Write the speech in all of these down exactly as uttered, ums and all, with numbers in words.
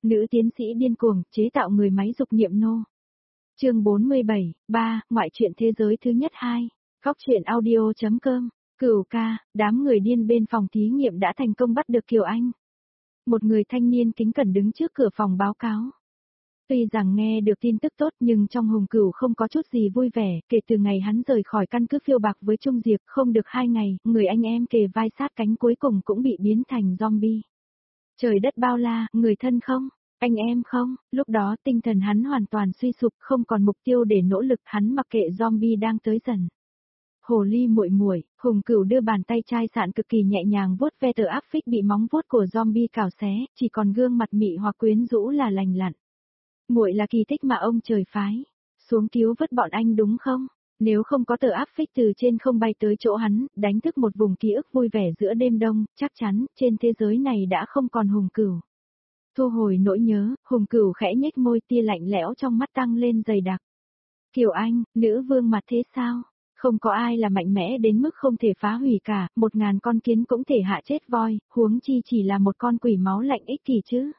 Nữ tiến sĩ điên cuồng, chế tạo người máy dục niệm nô. Chương bốn mươi bảy, ba, ngoại truyện thế giới thứ nhất hai. Góc truyện audio.com. Cửu ca, đám người điên bên phòng thí nghiệm đã thành công bắt được Kiều Anh. Một người thanh niên kính cẩn đứng trước cửa phòng báo cáo. Tuy rằng nghe được tin tức tốt nhưng trong Hùng Cửu không có chút gì vui vẻ, kể từ ngày hắn rời khỏi căn cứ phiêu bạc với Trung Diệp không được hai ngày, người anh em kề vai sát cánh cuối cùng cũng bị biến thành zombie. Trời đất bao la, người thân không, anh em không, lúc đó tinh thần hắn hoàn toàn suy sụp, không còn mục tiêu để nỗ lực, hắn mặc kệ zombie đang tới dần. Hồ ly muội muội, Hùng Cửu đưa bàn tay chai sạn cực kỳ nhẹ nhàng vuốt ve tờ áp phích bị móng vuốt của zombie cào xé, chỉ còn gương mặt mị hoặc quyến rũ là lành lặn. Muội là kỳ tích mà ông trời phái, xuống cứu vớt bọn anh đúng không? Nếu không có tờ áp phích từ trên không bay tới chỗ hắn, đánh thức một vùng ký ức vui vẻ giữa đêm đông, chắc chắn trên thế giới này đã không còn Hùng Cửu. Thu hồi nỗi nhớ, Hùng Cửu khẽ nhếch môi, tia lạnh lẽo trong mắt tăng lên dày đặc. Kiều Anh, nữ vương mặt thế sao? Không có ai là mạnh mẽ đến mức không thể phá hủy cả, một ngàn con kiến cũng thể hạ chết voi, huống chi chỉ là một con quỷ máu lạnh ích kỷ chứ.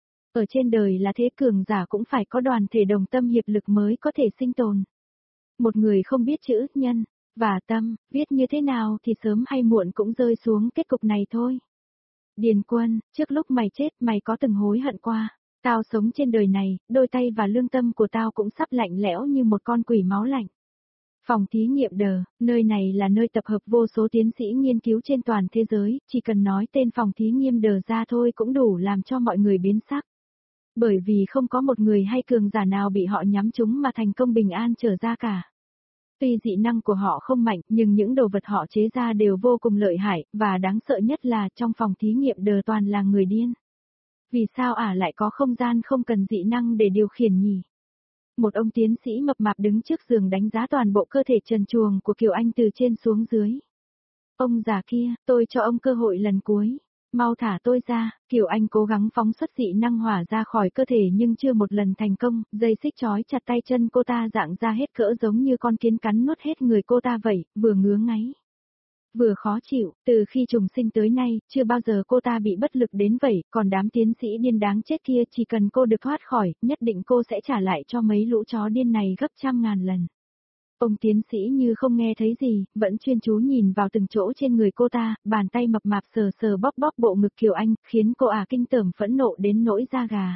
Ở trên đời là thế, cường giả cũng phải có đoàn thể đồng tâm hiệp lực mới có thể sinh tồn. Một người không biết chữ, nhân, và tâm, viết như thế nào thì sớm hay muộn cũng rơi xuống kết cục này thôi. Điền Quân, trước lúc mày chết mày có từng hối hận qua, tao sống trên đời này, đôi tay và lương tâm của tao cũng sắp lạnh lẽo như một con quỷ máu lạnh. Phòng thí nghiệm đờ, nơi này là nơi tập hợp vô số tiến sĩ nghiên cứu trên toàn thế giới, chỉ cần nói tên phòng thí nghiệm đờ ra thôi cũng đủ làm cho mọi người biến sắc. Bởi vì không có một người hay cường giả nào bị họ nhắm trúng mà thành công bình an trở ra cả. Tuy dị năng của họ không mạnh, nhưng những đồ vật họ chế ra đều vô cùng lợi hại, và đáng sợ nhất là trong phòng thí nghiệm đờ toàn là người điên. Vì sao ả lại có không gian không cần dị năng để điều khiển nhỉ? Một ông tiến sĩ mập mạp đứng trước giường đánh giá toàn bộ cơ thể trần truồng của Kiều Anh từ trên xuống dưới. Ông già kia, tôi cho ông cơ hội lần cuối. Mau thả tôi ra. Kiều Anh cố gắng phóng xuất dị năng hỏa ra khỏi cơ thể nhưng chưa một lần thành công, dây xích trói chặt tay chân cô ta dạng ra hết cỡ giống như con kiến cắn nuốt hết người cô ta vậy, vừa ngứa ngáy, vừa khó chịu, từ khi trùng sinh tới nay, chưa bao giờ cô ta bị bất lực đến vậy, còn đám tiến sĩ điên đáng chết kia chỉ cần cô được thoát khỏi, nhất định cô sẽ trả lại cho mấy lũ chó điên này gấp trăm ngàn lần. Ông tiến sĩ như không nghe thấy gì, vẫn chuyên chú nhìn vào từng chỗ trên người cô ta, bàn tay mập mạp sờ sờ bóp bóp bộ ngực Kiều Anh, khiến cô ả kinh tởm phẫn nộ đến nỗi da gà.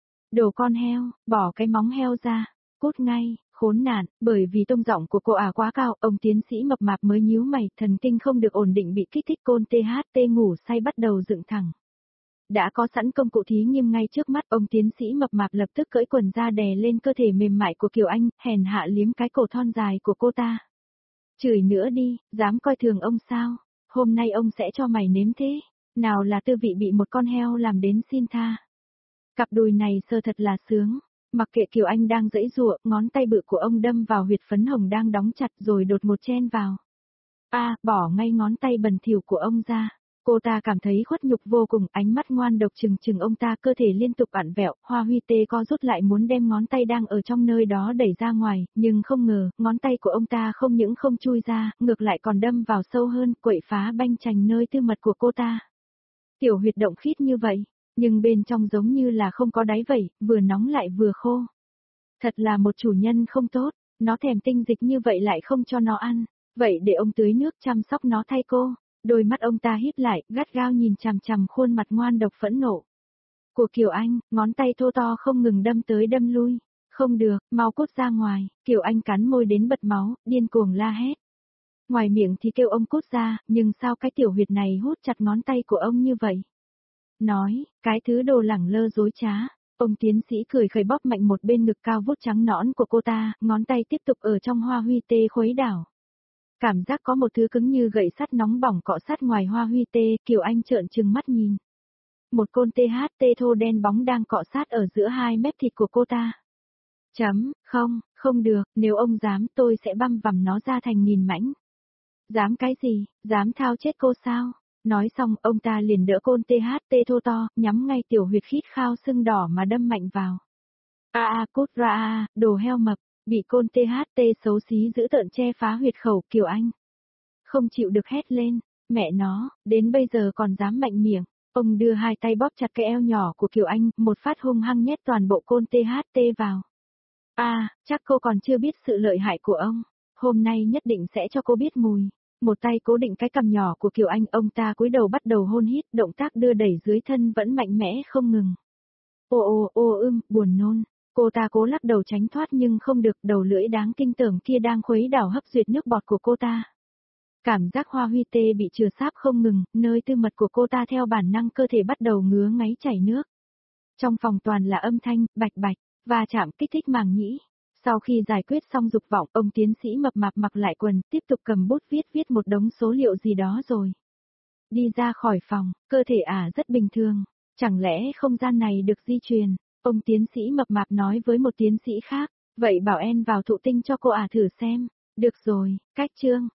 Đồ con heo, bỏ cái móng heo ra, cút ngay, khốn nạn, bởi vì tông giọng của cô ả quá cao, ông tiến sĩ mập mạp mới nhíu mày, thần kinh không được ổn định bị kích thích, côn tê hát tê ngủ say bắt đầu dựng thẳng. Đã có sẵn công cụ thí nghiệm ngay trước mắt, ông tiến sĩ mập mạp lập tức cởi quần ra đè lên cơ thể mềm mại của Kiều Anh, hèn hạ liếm cái cổ thon dài của cô ta. Chửi nữa đi, dám coi thường ông sao? Hôm nay ông sẽ cho mày nếm thế. Nào là tư vị bị một con heo làm đến xin tha. Cặp đùi này sơ thật là sướng. Mặc kệ Kiều Anh đang giãy giụa, ngón tay bự của ông đâm vào huyệt phấn hồng đang đóng chặt rồi đột ngột chen vào. A, à, bỏ ngay ngón tay bẩn thỉu của ông ra. Cô ta cảm thấy khuất nhục vô cùng, ánh mắt ngoan độc trừng trừng ông ta, cơ thể liên tục ặn vẹo, Hoa Huy tê co rút lại muốn đem ngón tay đang ở trong nơi đó đẩy ra ngoài, nhưng không ngờ, ngón tay của ông ta không những không chui ra, ngược lại còn đâm vào sâu hơn, quậy phá banh chành nơi tư mật của cô ta. Tiểu huyệt động khít như vậy, nhưng bên trong giống như là không có đáy vậy, vừa nóng lại vừa khô. Thật là một chủ nhân không tốt, nó thèm tinh dịch như vậy lại không cho nó ăn, vậy để ông tưới nước chăm sóc nó thay cô. Đôi mắt ông ta híp lại, gắt gao nhìn chằm chằm khuôn mặt ngoan độc phẫn nộ của Kiều Anh, ngón tay thô to không ngừng đâm tới đâm lui. Không được, mau cút ra ngoài. Kiều Anh cắn môi đến bật máu, điên cuồng la hét. Ngoài miệng thì kêu ông cút ra, nhưng sao cái tiểu huyệt này hút chặt ngón tay của ông như vậy? Nói, cái thứ đồ lẳng lơ dối trá. Ông tiến sĩ cười khẩy bóp mạnh một bên ngực cao vút trắng nõn của cô ta, ngón tay tiếp tục ở trong Hoa Huy tê khuấy đảo. Cảm giác có một thứ cứng như gậy sắt nóng bỏng cọ sát ngoài Hoa Huy tê, Kiều Anh trợn trừng mắt nhìn. Một côn tê hát tê thô đen bóng đang cọ sát ở giữa hai mép thịt của cô ta. Chấm, không, không được, nếu ông dám tôi sẽ băm vằm nó ra thành nghìn mảnh. Dám cái gì, dám thao chết cô sao? Nói xong ông ta liền đỡ côn tê hát tê thô to, nhắm ngay tiểu huyệt khít khao sưng đỏ mà đâm mạnh vào. A a cút ra a, đồ heo mập. Bị côn tê hát tê xấu xí giữ tợn che phá huyệt khẩu Kiều Anh. Không chịu được hét lên, mẹ nó, đến bây giờ còn dám mạnh miệng, Ông đưa hai tay bóp chặt cái eo nhỏ của Kiều Anh, một phát hung hăng nhét toàn bộ côn tê hát tê vào. À, chắc cô còn chưa biết sự lợi hại của ông. Hôm nay nhất định sẽ cho cô biết mùi. Một tay cố định cái cằm nhỏ của Kiều Anh, ông ta cúi đầu bắt đầu hôn hít, động tác đưa đẩy dưới thân vẫn mạnh mẽ không ngừng. Ô ô ô ưm, buồn nôn. Cô ta cố lắc đầu tránh thoát nhưng không được, đầu lưỡi đáng kinh tởm kia đang khuấy đảo hấp duyệt nước bọt của cô ta. Cảm giác hoa huy tê bị chừa sáp không ngừng, nơi tư mật của cô ta theo bản năng cơ thể bắt đầu ngứa ngáy chảy nước. Trong phòng toàn là âm thanh, bạch bạch, và chạm kích thích màng nhĩ. Sau khi giải quyết xong dục vọng, ông tiến sĩ mập mạp mặc lại quần, tiếp tục cầm bút viết viết một đống số liệu gì đó rồi. Đi ra khỏi phòng, cơ thể ả rất bình thường. Chẳng lẽ không gian này được di truyền? Ông tiến sĩ mập mạp nói với một tiến sĩ khác, vậy bảo En vào thụ tinh cho cô ả thử xem. Được rồi, cách chương.